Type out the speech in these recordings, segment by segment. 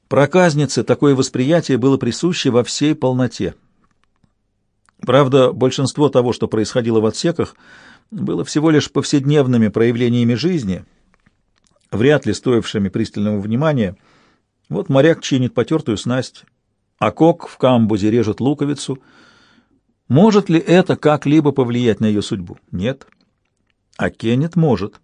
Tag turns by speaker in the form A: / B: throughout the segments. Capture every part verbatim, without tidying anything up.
A: Проказнице такое восприятие было присуще во всей полноте. Правда, большинство того, что происходило в отсеках, было всего лишь повседневными проявлениями жизни, вряд ли стоившими пристального внимания. Вот моряк чинит потертую снасть, а кок в камбузе режет луковицу. Может ли это как-либо повлиять на ее судьбу? Нет. А Кеннет может.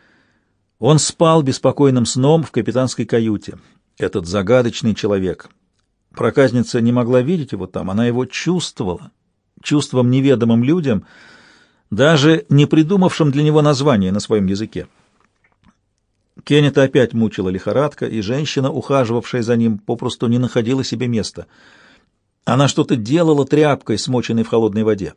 A: Он спал беспокойным сном в капитанской каюте. Этот загадочный человек. Проказница не могла видеть его там, она его чувствовала. Чувством неведомым людям, даже не придумавшим для него название на своем языке. Кеннета опять мучила лихорадка, и женщина, ухаживавшая за ним, попросту не находила себе места. Она что-то делала тряпкой, смоченной в холодной воде.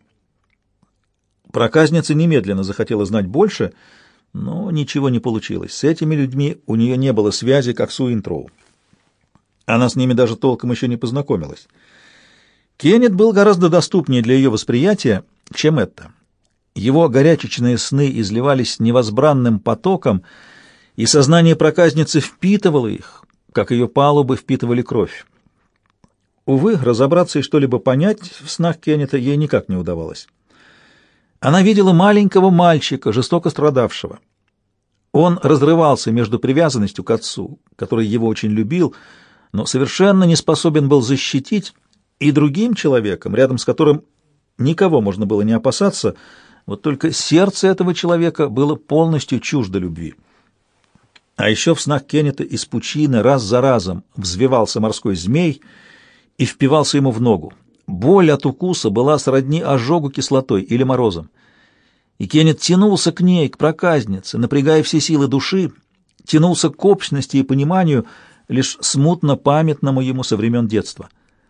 A: Проказница немедленно захотела знать больше, но ничего не получилось. С этими людьми у нее не было связи, как с Уинтроу. Она с ними даже толком еще не познакомилась. Кеннет был гораздо доступнее для ее восприятия, чем это. Его горячечные сны изливались невозбранным потоком, и сознание проказницы впитывало их, как ее палубы впитывали кровь. Увы, разобраться и что-либо понять в снах Кеннета ей никак не удавалось. Она видела маленького мальчика, жестоко страдавшего. Он разрывался между привязанностью к отцу, который его очень любил, но совершенно не способен был защитить, и другим человеком, рядом с которым никого можно было не опасаться, вот только сердце этого человека было полностью чуждо любви. А еще в снах Кеннета из пучины раз за разом взвивался морской змей и впивался ему в ногу. Боль от укуса была сродни ожогу кислотой или морозом. И Кеннет тянулся к ней, к проказнице, напрягая все силы души, тянулся к общности и пониманию, лишь смутно памятному ему со времен детства.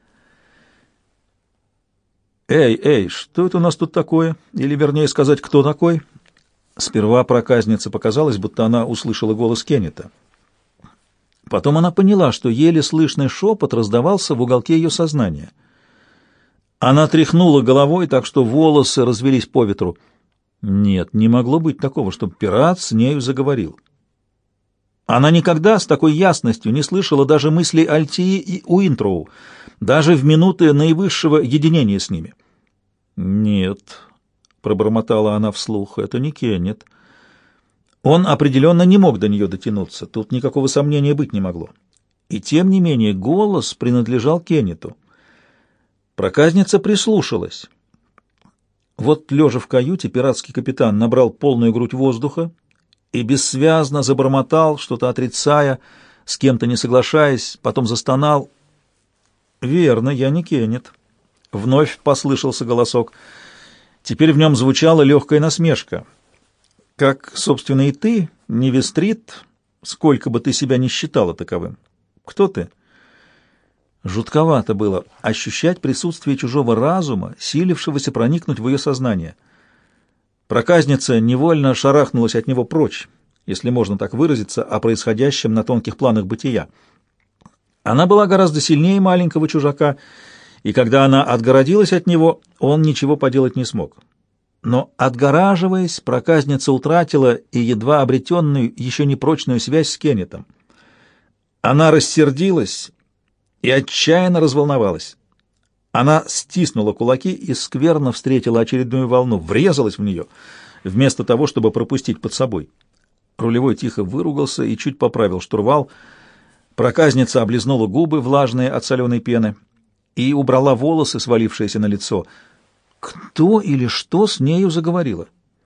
A: «Эй, эй, что это у нас тут такое? Или, вернее сказать, кто такой?» Сперва проказнице показалось, будто она услышала голос Кеннета. Потом она поняла, что еле слышный шепот раздавался в уголке ее сознания. Она тряхнула головой, так что волосы развелись по ветру. Нет, не могло быть такого, чтобы пират с нею заговорил. Она никогда с такой ясностью не слышала даже мыслей Альтии и Уинтроу, даже в минуты наивысшего единения с ними. «Нет», — пробормотала она вслух, — «это не Кеннет». Он определенно не мог до нее дотянуться, тут никакого сомнения быть не могло. И тем не менее голос принадлежал Кеннету. Проказница прислушалась. Вот, лежа в каюте, пиратский капитан набрал полную грудь воздуха и бессвязно забормотал, что-то отрицая, с кем-то не соглашаясь, потом застонал. «Верно, я не Кеннет». Вновь послышался голосок. Теперь в нем звучала легкая насмешка. «Как, собственно, и ты, не Вестрит, сколько бы ты себя ни считала таковым. Кто ты?» Жутковато было ощущать присутствие чужого разума, силившегося проникнуть в ее сознание. Проказница невольно шарахнулась от него прочь, если можно так выразиться, о происходящем на тонких планах бытия. Она была гораздо сильнее маленького чужака, и когда она отгородилась от него, он ничего поделать не смог. Но, отгораживаясь, проказница утратила и едва обретенную, еще непрочную связь с Кеннетом. Она рассердилась и отчаянно разволновалась. Она стиснула кулаки и скверно встретила очередную волну, врезалась в нее, вместо того, чтобы пропустить под собой. Рулевой тихо выругался и чуть поправил штурвал. Проказница облизнула губы, влажные от соленой пены, и убрала волосы, свалившиеся на лицо. Кто или что с нею заговорило?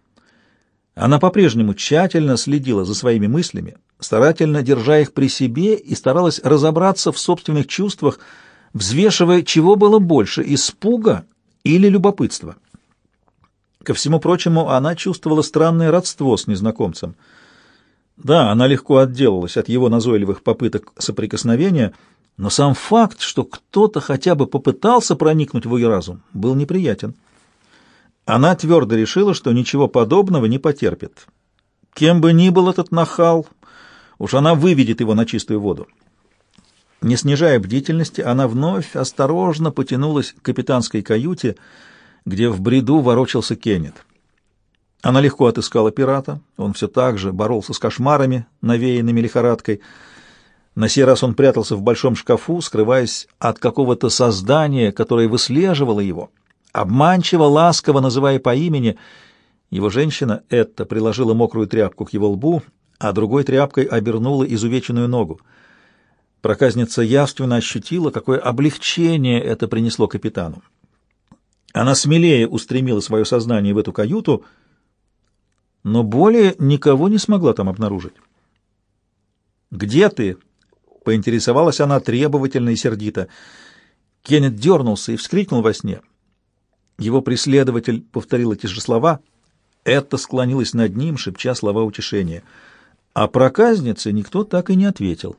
A: Она по-прежнему тщательно следила за своими мыслями, старательно держа их при себе, и старалась разобраться в собственных чувствах, взвешивая, чего было больше — испуга или любопытства. Ко всему прочему, она чувствовала странное родство с незнакомцем. Да, она легко отделалась от его назойливых попыток соприкосновения, но сам факт, что кто-то хотя бы попытался проникнуть в ее разум, был неприятен. Она твердо решила, что ничего подобного не потерпит. Кем бы ни был этот нахал, уж она выведет его на чистую воду. Не снижая бдительности, она вновь осторожно потянулась к капитанской каюте, где в бреду ворочался Кеннет. Она легко отыскала пирата, он все так же боролся с кошмарами, навеянными лихорадкой. На сей раз он прятался в большом шкафу, скрываясь от какого-то создания, которое выслеживало его, обманчиво, ласково называя по имени. Его женщина, Этта, приложила мокрую тряпку к его лбу, а другой тряпкой обернула изувеченную ногу. Проказница явственно ощутила, какое облегчение это принесло капитану. Она смелее устремила свое сознание в эту каюту, но более никого не смогла там обнаружить. «Где ты?» — поинтересовалась она требовательно и сердито. Кеннет дернулся и вскрикнул во сне. Его преследователь повторил эти же слова. Этта склонилась над ним, шепча слова утешения. А проказнице никто так и не ответил.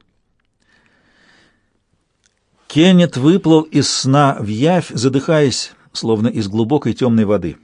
A: Кеннет выплыл из сна в явь, задыхаясь, словно из глубокой темной воды.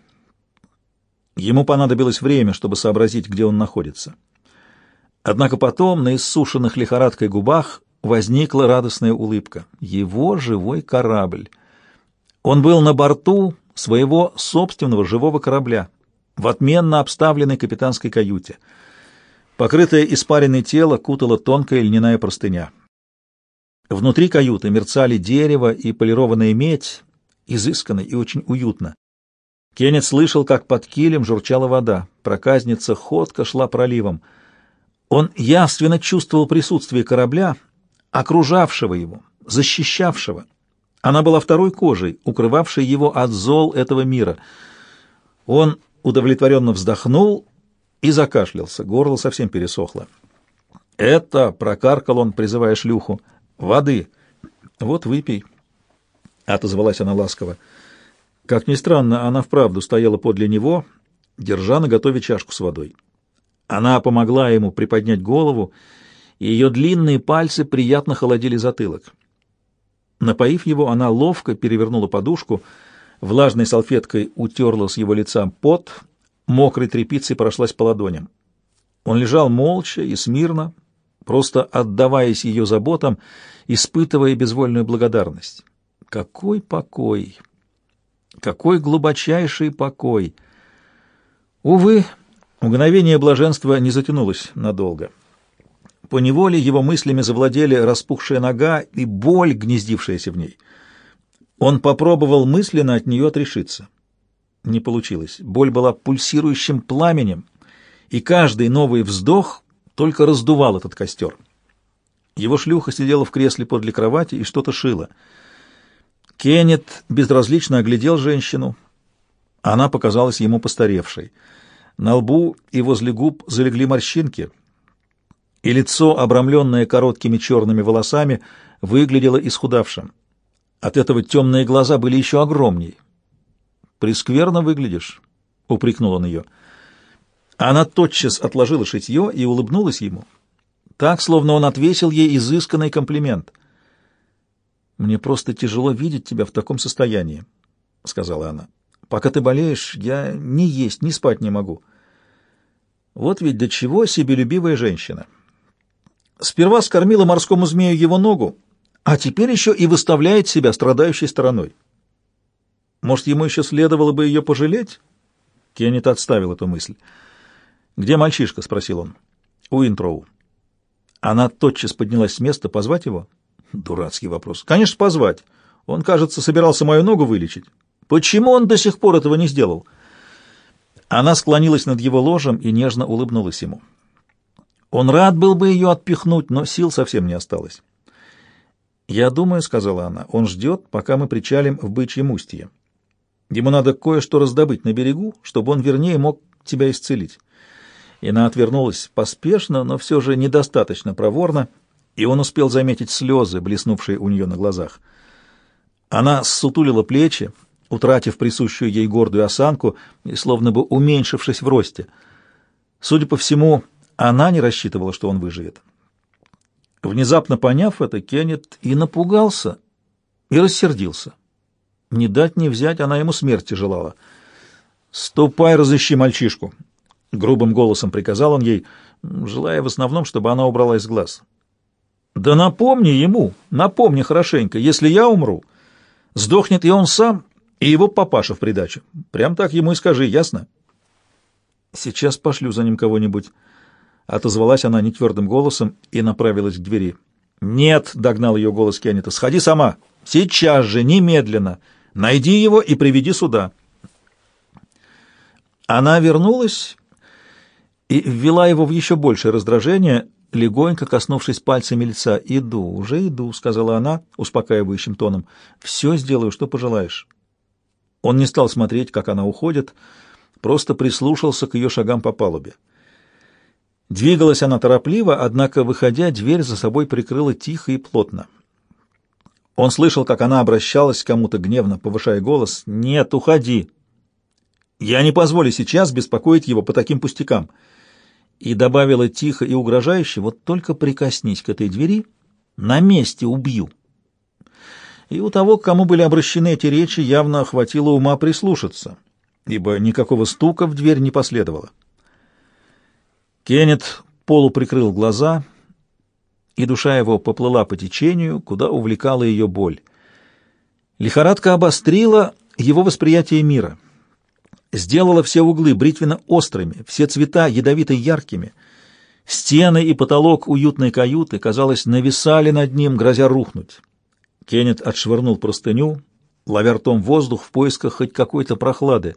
A: Ему понадобилось время, чтобы сообразить, где он находится. Однако потом на иссушенных лихорадкой губах возникла радостная улыбка. Его живой корабль. Он был на борту своего собственного живого корабля, в отменно обставленной капитанской каюте. Покрытое испаренное тело кутала тонкая льняная простыня. Внутри каюты мерцали дерево и полированная медь, изысканно и очень уютно. Кеннет слышал, как под килем журчала вода. Проказница ходко шла проливом. Он явственно чувствовал присутствие корабля, окружавшего его, защищавшего. Она была второй кожей, укрывавшей его от зол этого мира. Он удовлетворенно вздохнул и закашлялся, горло совсем пересохло. «Это», — прокаркал он, призывая шлюху, — «воды». «Вот выпей», — отозвалась она ласково. Как ни странно, она вправду стояла подле него, держа наготове чашку с водой. Она помогла ему приподнять голову, и ее длинные пальцы приятно холодили затылок. Напоив его, она ловко перевернула подушку, влажной салфеткой утерла с его лица пот, мокрой тряпицей прошлась по ладоням. Он лежал молча и смирно, просто отдаваясь ее заботам, испытывая безвольную благодарность. Какой покой! Какой глубочайший покой! Увы, мгновение блаженства не затянулось надолго. Поневоле его мыслями завладели распухшая нога и боль, гнездившаяся в ней. Он попробовал мысленно от нее отрешиться. Не получилось. Боль была пульсирующим пламенем, и каждый новый вздох только раздувал этот костер. Его шлюха сидела в кресле подле кровати и что-то шила. Кеннет безразлично оглядел женщину. Она показалась ему постаревшей. На лбу и возле губ залегли морщинки, и лицо, обрамленное короткими черными волосами, выглядело исхудавшим. От этого темные глаза были еще огромней. «Прескверно выглядишь», — упрекнул он ее. Она тотчас отложила шитье и улыбнулась ему, так, словно он отвесил ей изысканный комплимент. «Мне просто тяжело видеть тебя в таком состоянии», — сказала она. «Пока ты болеешь, я ни есть, ни спать не могу». Вот ведь до чего себелюбивая женщина. Сперва скормила морскому змею его ногу, а теперь еще и выставляет себя страдающей стороной. Может, ему еще следовало бы ее пожалеть? Кеннет отставил эту мысль. «Где мальчишка?» — спросил он. «Уинтроу». Она тотчас поднялась с места. «Позвать его?» Дурацкий вопрос. «Конечно, позвать. Он, кажется, собирался мою ногу вылечить. Почему он до сих пор этого не сделал?» Она склонилась над его ложем и нежно улыбнулась ему. Он рад был бы ее отпихнуть, но сил совсем не осталось. «Я думаю, — сказала она, — он ждет, пока мы причалим в Бычьем устье. Ему надо кое-что раздобыть на берегу, чтобы он вернее мог тебя исцелить». И она отвернулась поспешно, но все же недостаточно проворно, и он успел заметить слезы, блеснувшие у нее на глазах. Она ссутулила плечи, утратив присущую ей гордую осанку и словно бы уменьшившись в росте. Судя по всему, она не рассчитывала, что он выживет. Внезапно поняв это, Кеннет и напугался, и рассердился. Не дать не взять, она ему смерти желала. «Ступай, разыщи мальчишку», — грубым голосом приказал он ей, желая в основном, чтобы она убралась с глаз. «Да напомни ему, напомни хорошенько, если я умру, сдохнет и он сам, и его папаша в придачу. Прям так ему и скажи, ясно?» «Сейчас пошлю за ним кого-нибудь», — отозвалась она нетвердым голосом и направилась к двери. «Нет», — догнал ее голос Кеннета, — «сходи сама. Сейчас же, немедленно. Найди его и приведи сюда». Она вернулась и ввела его в еще большее раздражение, легонько коснувшись пальцами лица. «Иду, уже иду», — сказала она успокаивающим тоном. «Все сделаю, что пожелаешь». Он не стал смотреть, как она уходит, просто прислушался к ее шагам по палубе. Двигалась она торопливо, однако, выходя, дверь за собой прикрыла тихо и плотно. Он слышал, как она обращалась к кому-то гневно, повышая голос. «Нет, уходи! Я не позволю сейчас беспокоить его по таким пустякам». И добавила тихо и угрожающе: «Вот только прикоснись к этой двери, на месте убью». И у того, к кому были обращены эти речи, явно хватило ума прислушаться, ибо никакого стука в дверь не последовало. Кеннет полуприкрыл глаза, и душа его поплыла по течению, куда увлекала ее боль. Лихорадка обострила его восприятие мира, сделала все углы бритвенно-острыми, все цвета ядовито-яркими. Стены и потолок уютной каюты, казалось, нависали над ним, грозя рухнуть. Кеннет отшвырнул простыню, ловя ртом воздух в поисках хоть какой-то прохлады.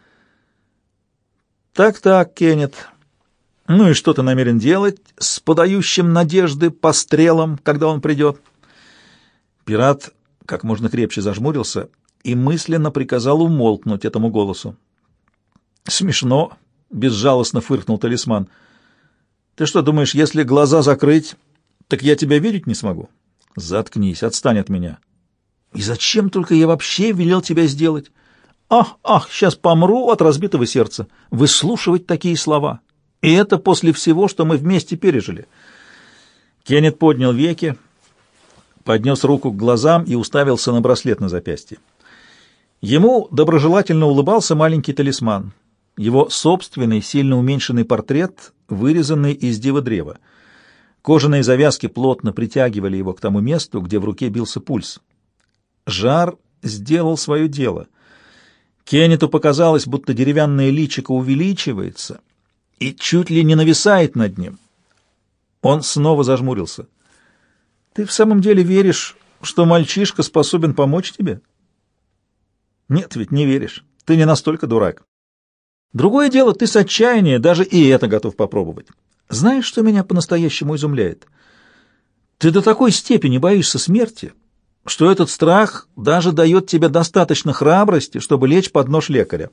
A: «Так-так, Кеннет, ну и что ты намерен делать с подающим надежды пострелом, когда он придет?» Пират как можно крепче зажмурился и мысленно приказал умолкнуть этому голосу. «Смешно», — безжалостно фыркнул Талисман. «Ты что, думаешь, если глаза закрыть, так я тебя видеть не смогу?» «Заткнись, отстань от меня». «И зачем только я вообще велел тебя сделать? Ах, ах, сейчас помру от разбитого сердца. Выслушивать такие слова. И это после всего, что мы вместе пережили». Кеннет поднял веки, поднес руку к глазам и уставился на браслет на запястье. Ему доброжелательно улыбался маленький Талисман, его собственный, сильно уменьшенный портрет, вырезанный из дива-древа. Кожаные завязки плотно притягивали его к тому месту, где в руке бился пульс. Жар сделал свое дело. Кеннету показалось, будто деревянное личико увеличивается и чуть ли не нависает над ним. Он снова зажмурился. «Ты в самом деле веришь, что мальчишка способен помочь тебе?» «Нет, ведь не веришь. Ты не настолько дурак. Другое дело, ты с отчаяния даже и это готов попробовать. Знаешь, что меня по-настоящему изумляет? Ты до такой степени боишься смерти, что этот страх даже дает тебе достаточно храбрости, чтобы лечь под нож лекаря.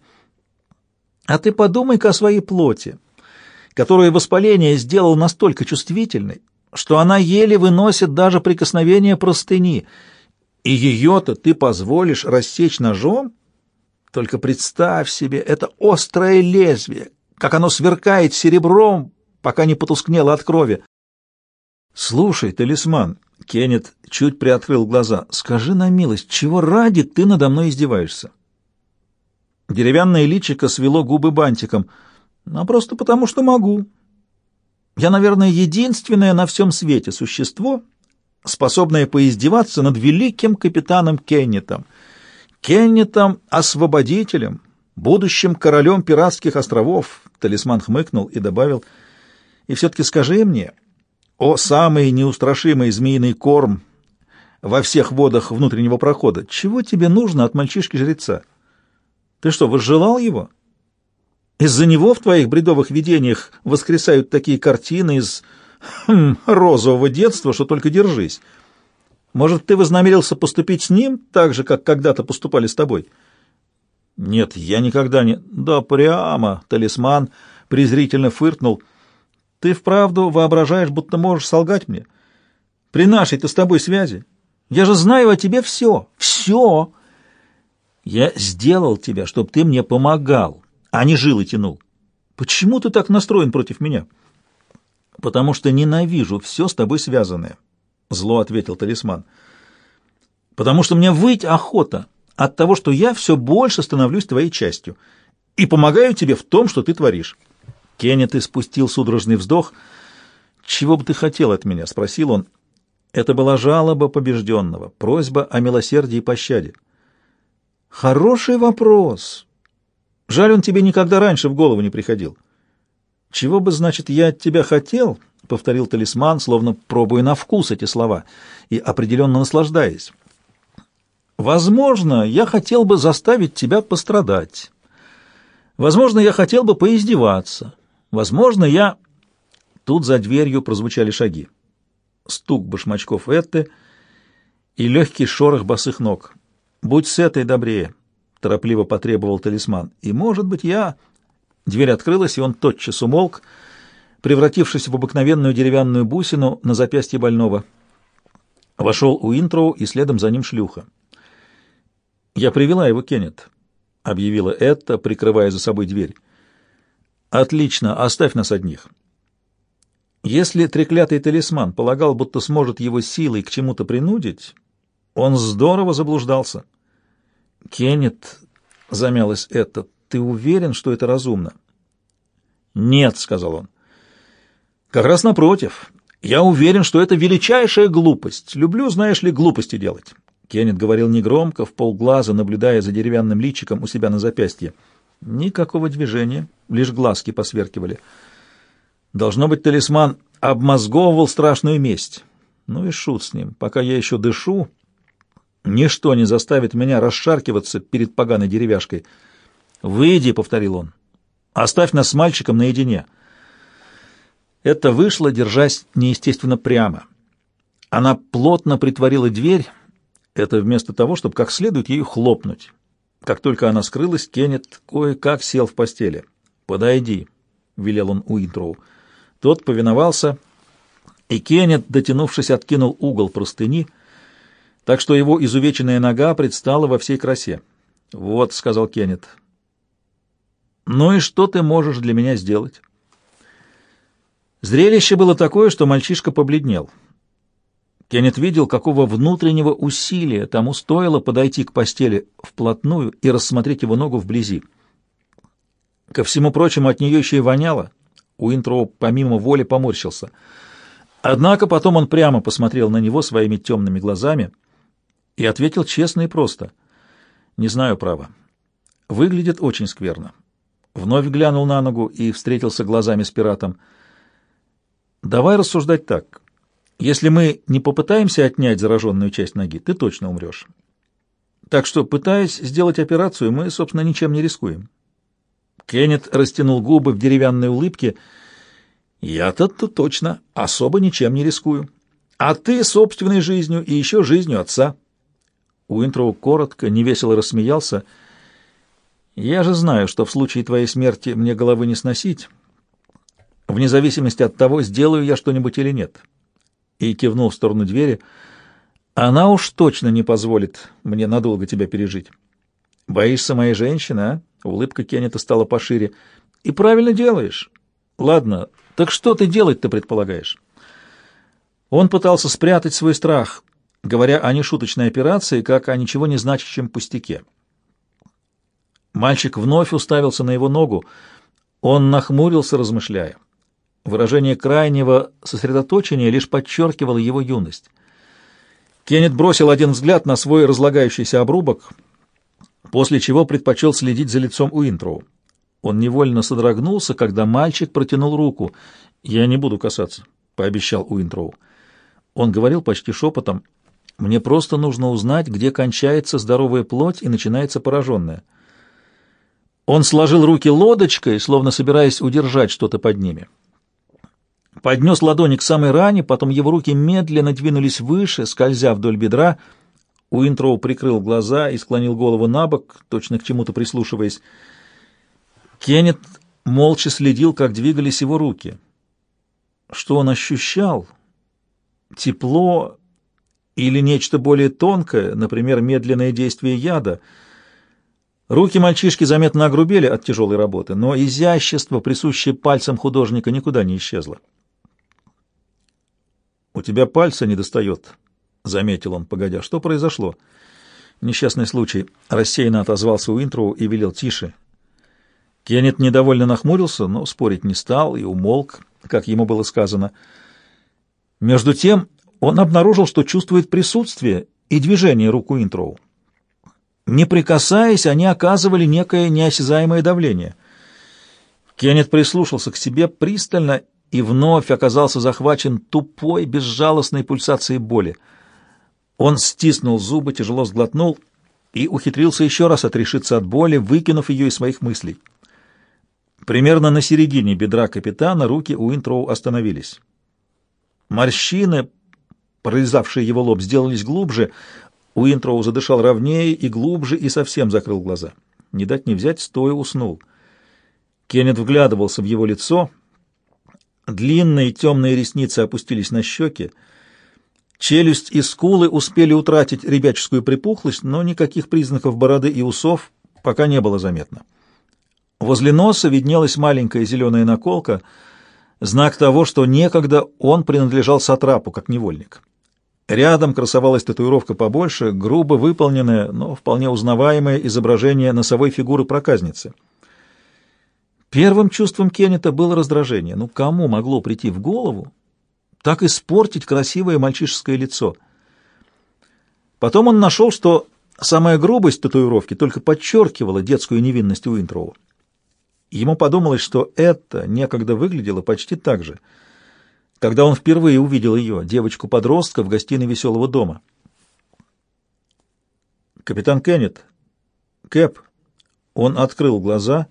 A: А ты подумай-ка о своей плоти, которую воспаление сделало настолько чувствительной, что она еле выносит даже прикосновение простыни, и ее-то ты позволишь рассечь ножом? Только представь себе это острое лезвие, как оно сверкает серебром, пока не потускнело от крови. «Слушай, Талисман», — Кеннет чуть приоткрыл глаза, — «скажи на милость, чего ради ты надо мной издеваешься?» Деревянное личико свело губы бантиком. «А просто потому, что могу. Я, наверное, единственное на всем свете существо, способное поиздеваться над великим капитаном Кеннетом, Кеннетом-освободителем, будущим королем пиратских островов». Талисман хмыкнул и добавил: «И все-таки скажи мне, о самый неустрашимый змеиный корм во всех водах внутреннего прохода, чего тебе нужно от мальчишки-жреца? Ты что, возжелал его? Из-за него в твоих бредовых видениях воскресают такие картины из хм, розового детства, что только держись. Может, ты вознамерился поступить с ним так же, как когда-то поступали с тобой?» «Нет, я никогда не...» «Да прямо!» — Талисман презрительно фыркнул. «Ты вправду воображаешь, будто можешь солгать мне? При нашей-то с тобой связи? Я же знаю о тебе все, все! Я сделал тебя, чтобы ты мне помогал, а не жил и тянул. Почему ты так настроен против меня?» «Потому что ненавижу все с тобой связанное», — зло ответил Талисман. «Потому что мне выть охота от того, что я все больше становлюсь твоей частью и помогаю тебе в том, что ты творишь». Кеннет испустил судорожный вздох. «Чего бы ты хотел от меня?» — спросил он. Это была жалоба побежденного, просьба о милосердии и пощаде. «Хороший вопрос. Жаль, он тебе никогда раньше в голову не приходил. Чего бы, значит, я от тебя хотел?» — повторил талисман, словно пробуя на вкус эти слова и определенно наслаждаясь. «Возможно, я хотел бы заставить тебя пострадать. Возможно, я хотел бы поиздеваться. Возможно, я...» Тут за дверью прозвучали шаги. Стук башмачков Этты и легкий шорох босых ног. «Будь с этой добрее», — торопливо потребовал талисман. «И, может быть, я...» Дверь открылась, и он тотчас умолк, превратившись в обыкновенную деревянную бусину на запястье больного. Вошел Уинтроу, и следом за ним шлюха. «Я привела его, Кеннет», — объявила Этта, прикрывая за собой дверь. «Отлично, оставь нас одних». Если треклятый талисман полагал, будто сможет его силой к чему-то принудить, он здорово заблуждался. «Кеннет», — замялась Этта, — «ты уверен, что это разумно?» «Нет», — сказал он. «Как раз напротив. Я уверен, что это величайшая глупость. Люблю, знаешь ли, глупости делать». Кеннет говорил негромко, вполглаза, наблюдая за деревянным личиком у себя на запястье. Никакого движения, лишь глазки посверкивали. Должно быть, талисман обмозговывал страшную месть. Ну и шут с ним. Пока я еще дышу, ничто не заставит меня расшаркиваться перед поганой деревяшкой. «Выйди», — повторил он. «Оставь нас с мальчиком наедине». Это вышло, держась неестественно прямо. Она плотно притворила дверь, это вместо того, чтобы как следует ею хлопнуть. Как только она скрылась, Кеннет кое-как сел в постели. «Подойди», — велел он Уинтроу. Тот повиновался, и Кеннет, дотянувшись, откинул угол простыни, так что его изувеченная нога предстала во всей красе. «Вот», — сказал Кеннет. «Ну и что ты можешь для меня сделать?» Зрелище было такое, что мальчишка побледнел. Кеннет видел, какого внутреннего усилия тому стоило подойти к постели вплотную и рассмотреть его ногу вблизи. Ко всему прочему, от нее еще и воняло. Уинтроу помимо воли поморщился. Однако потом он прямо посмотрел на него своими темными глазами и ответил честно и просто. «Не знаю, право. Выглядит очень скверно». Вновь глянул на ногу и встретился глазами с пиратом. «Давай рассуждать так. Если мы не попытаемся отнять зараженную часть ноги, ты точно умрешь. Так что, пытаясь сделать операцию, мы, собственно, ничем не рискуем». Кеннет растянул губы в деревянной улыбке. «Я-то точно особо ничем не рискую. А ты собственной жизнью и еще жизнью отца». Уинтроу коротко, невесело рассмеялся. «Я же знаю, что в случае твоей смерти мне головы не сносить, вне зависимости от того, сделаю я что-нибудь или нет». И кивнул в сторону двери. «Она уж точно не позволит мне надолго тебя пережить». «Боишься моей женщины, а?» Улыбка Кеннета стала пошире. «И правильно делаешь. Ладно, так что ты делать-то предполагаешь?» Он пытался спрятать свой страх, говоря о нешуточной операции, как о ничего не значащем пустяке. Мальчик вновь уставился на его ногу. Он нахмурился, размышляя. Выражение крайнего сосредоточения лишь подчеркивало его юность. Кеннет бросил один взгляд на свой разлагающийся обрубок, после чего предпочел следить за лицом Уинтроу. Он невольно содрогнулся, когда мальчик протянул руку. «Я не буду касаться», — пообещал Уинтроу. Он говорил почти шепотом. «Мне просто нужно узнать, где кончается здоровая плоть и начинается пораженная». Он сложил руки лодочкой, словно собираясь удержать что-то под ними. Поднес ладони к самой ране, потом его руки медленно двинулись выше, скользя вдоль бедра. Уинтроу прикрыл глаза и склонил голову на бок, точно к чему-то прислушиваясь. Кеннет молча следил, как двигались его руки. Что он ощущал? Тепло или нечто более тонкое, например, медленное действие яда? Руки мальчишки заметно огрубели от тяжелой работы, но изящество, присущее пальцам художника, никуда не исчезло. «У тебя пальца не достает», — заметил он, погодя. «Что произошло?» «Несчастный случай», — рассеянно отозвался Уинтроу и велел: «Тише». Кеннет недовольно нахмурился, но спорить не стал и умолк, как ему было сказано. Между тем он обнаружил, что чувствует присутствие и движение рук Уинтроу. Не прикасаясь, они оказывали некое неосязаемое давление. Кеннет прислушался к себе пристально и вновь оказался захвачен тупой, безжалостной пульсацией боли. Он стиснул зубы, тяжело сглотнул и ухитрился еще раз отрешиться от боли, выкинув ее из своих мыслей. Примерно на середине бедра капитана руки Уинтроу остановились. Морщины, прорезавшие его лоб, сделались глубже. Уинтроу задышал ровнее и глубже и совсем закрыл глаза. Не дать не взять, стоя уснул. Кеннет вглядывался в его лицо. Длинные темные ресницы опустились на щеки. Челюсть и скулы успели утратить ребяческую припухлость, но никаких признаков бороды и усов пока не было заметно. Возле носа виднелась маленькая зеленая наколка, знак того, что некогда он принадлежал сатрапу, как невольник. Рядом красовалась татуировка побольше, грубо выполненное, но вполне узнаваемое изображение носовой фигуры проказницы. Первым чувством Кеннета было раздражение. Ну, кому могло прийти в голову так испортить красивое мальчишеское лицо? Потом он нашел, что самая грубость татуировки только подчеркивала детскую невинность Уинтроу. Ему подумалось, что это некогда выглядело почти так же, когда он впервые увидел ее, девочку-подростка, в гостиной веселого дома. «Капитан Кеннет, Кэп». Он открыл глаза,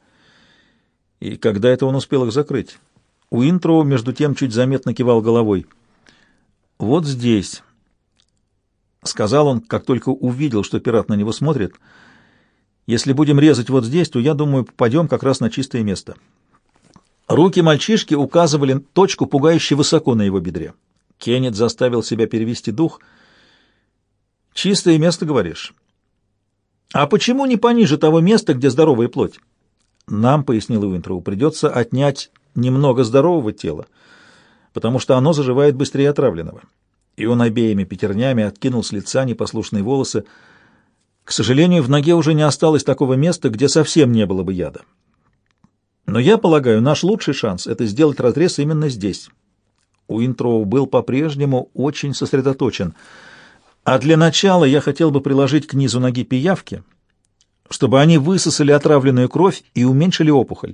A: и когда это он успел их закрыть? Уинтроу, между тем, чуть заметно кивал головой. «Вот здесь», — сказал он, как только увидел, что пират на него смотрит. «Если будем резать вот здесь, то, я думаю, попадем как раз на чистое место». Руки мальчишки указывали точку пугающе высоко на его бедре. Кеннет заставил себя перевести дух. «Чистое место, говоришь? А почему не пониже того места, где здоровая плоть?» «Нам, — пояснил Уинтроу, — придется отнять немного здорового тела, потому что оно заживает быстрее отравленного». И он обеими пятернями откинул с лица непослушные волосы. К сожалению, в ноге уже не осталось такого места, где совсем не было бы яда. Но я полагаю, наш лучший шанс — это сделать разрез именно здесь. Уинтроу был по-прежнему очень сосредоточен. А для начала я хотел бы приложить к низу ноги пиявки, чтобы они высосали отравленную кровь и уменьшили опухоль.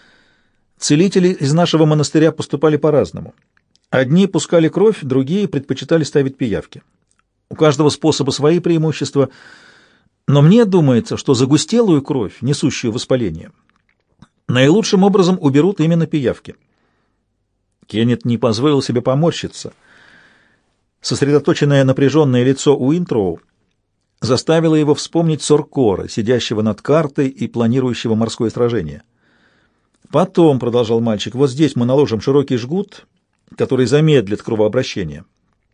A: Целители из нашего монастыря поступали по-разному. Одни пускали кровь, другие предпочитали ставить пиявки. У каждого способа свои преимущества, но мне думается, что загустелую кровь, несущую воспаление, наилучшим образом уберут именно пиявки. Кеннет не позволил себе поморщиться. Сосредоточенное напряженное лицо Уинтроу заставило его вспомнить Соркора, сидящего над картой и планирующего морское сражение. «Потом, — продолжал мальчик, — вот здесь мы наложим широкий жгут, который замедлит кровообращение.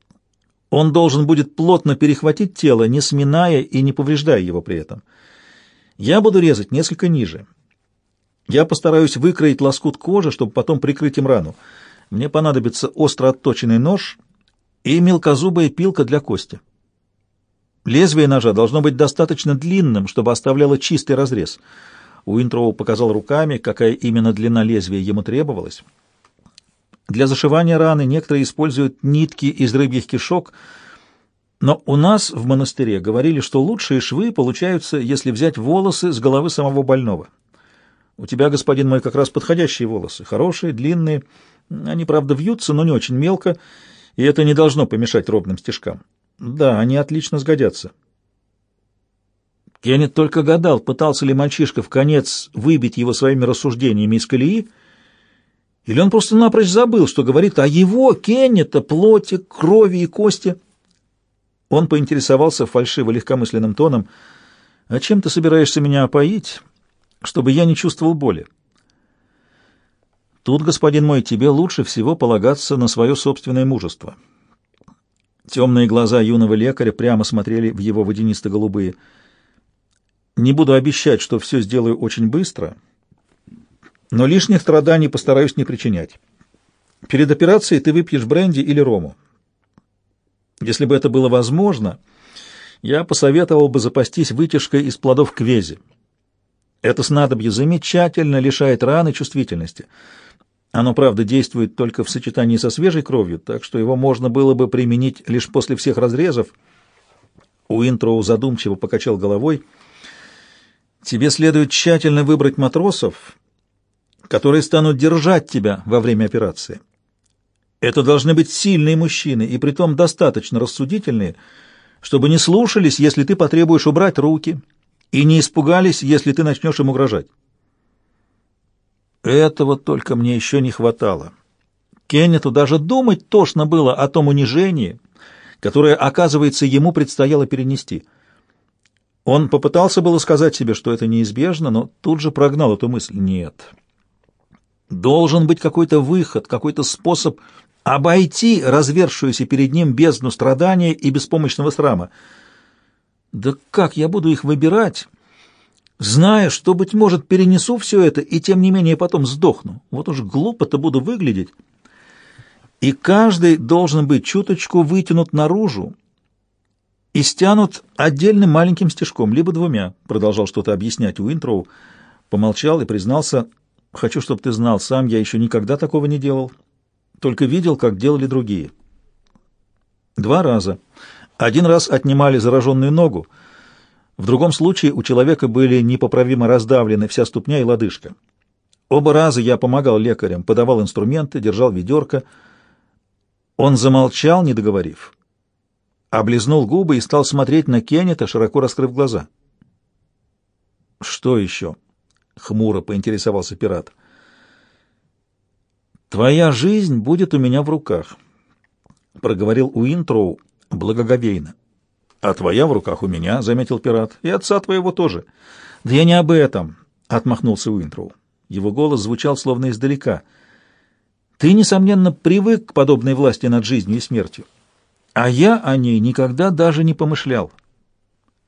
A: Он должен будет плотно перехватить тело, не сминая и не повреждая его при этом. Я буду резать несколько ниже. Я постараюсь выкроить лоскут кожи, чтобы потом прикрыть им рану. Мне понадобится остро отточенный нож и мелкозубая пилка для кости. Лезвие ножа должно быть достаточно длинным, чтобы оставляло чистый разрез». Уинтроу показал руками, какая именно длина лезвия ему требовалась. Для зашивания раны некоторые используют нитки из рыбьих кишок, но у нас в монастыре говорили, что лучшие швы получаются, если взять волосы с головы самого больного. У тебя, господин мой, как раз подходящие волосы, хорошие, длинные, они, правда, вьются, но не очень мелко, и это не должно помешать ровным стежкам. Да, они отлично сгодятся. Кеннет только гадал, пытался ли мальчишка вконец выбить его своими рассуждениями из колеи, или он просто напрочь забыл, что говорит о его, Кеннета, плоти, крови и кости. Он поинтересовался фальшиво-легкомысленным тоном: «А чем ты собираешься меня опоить, чтобы я не чувствовал боли?» «Тут, господин мой, тебе лучше всего полагаться на свое собственное мужество». Темные глаза юного лекаря прямо смотрели в его водянисто-голубые. «Не буду обещать, что все сделаю очень быстро, но лишних страданий постараюсь не причинять. Перед операцией ты выпьешь бренди или рому. Если бы это было возможно, я посоветовал бы запастись вытяжкой из плодов квези. Это снадобье замечательно лишает раны чувствительности. Оно, правда, действует только в сочетании со свежей кровью, так что его можно было бы применить лишь после всех разрезов». Уинтроу задумчиво покачал головой. «Тебе следует тщательно выбрать матросов, которые станут держать тебя во время операции. Это должны быть сильные мужчины, и притом достаточно рассудительные, чтобы не слушались, если ты потребуешь убрать руки, и не испугались, если ты начнешь им угрожать. Этого только мне еще не хватало. Кеннету даже думать тошно было о том унижении, которое, оказывается, ему предстояло перенести. Он попытался было сказать себе, что это неизбежно, но тут же прогнал эту мысль. Нет. Должен быть какой-то выход, какой-то способ обойти развершуюся перед ним бездну страдания и беспомощного срама. Да как я буду их выбирать, зная, что, быть может, перенесу все это и, тем не менее, потом сдохну? Вот уж глупо-то буду выглядеть. И каждый должен быть чуточку вытянут наружу и стянут отдельным маленьким стежком, либо двумя, продолжал что-то объяснять Уинтроу, помолчал и признался: «Хочу, чтобы ты знал, сам я еще никогда такого не делал, только видел, как делали другие. Два раза. Один раз отнимали зараженную ногу, в другом случае у человека были непоправимо раздавлены вся ступня и лодыжка. Оба раза я помогал лекарям, подавал инструменты, держал ведерко». Он замолчал, не договорив, облизнул губы и стал смотреть на Кеннета, широко раскрыв глаза. «Что еще?» — хмуро поинтересовался пират. «Твоя жизнь будет у меня в руках», — проговорил Уинтроу благоговейно. «А твоя в руках у меня», — заметил пират, — «и отца твоего тоже». «Да я не об этом», — отмахнулся Уинтроу. Его голос звучал словно издалека. «Ты, несомненно, привык к подобной власти над жизнью и смертью, а я о ней никогда даже не помышлял.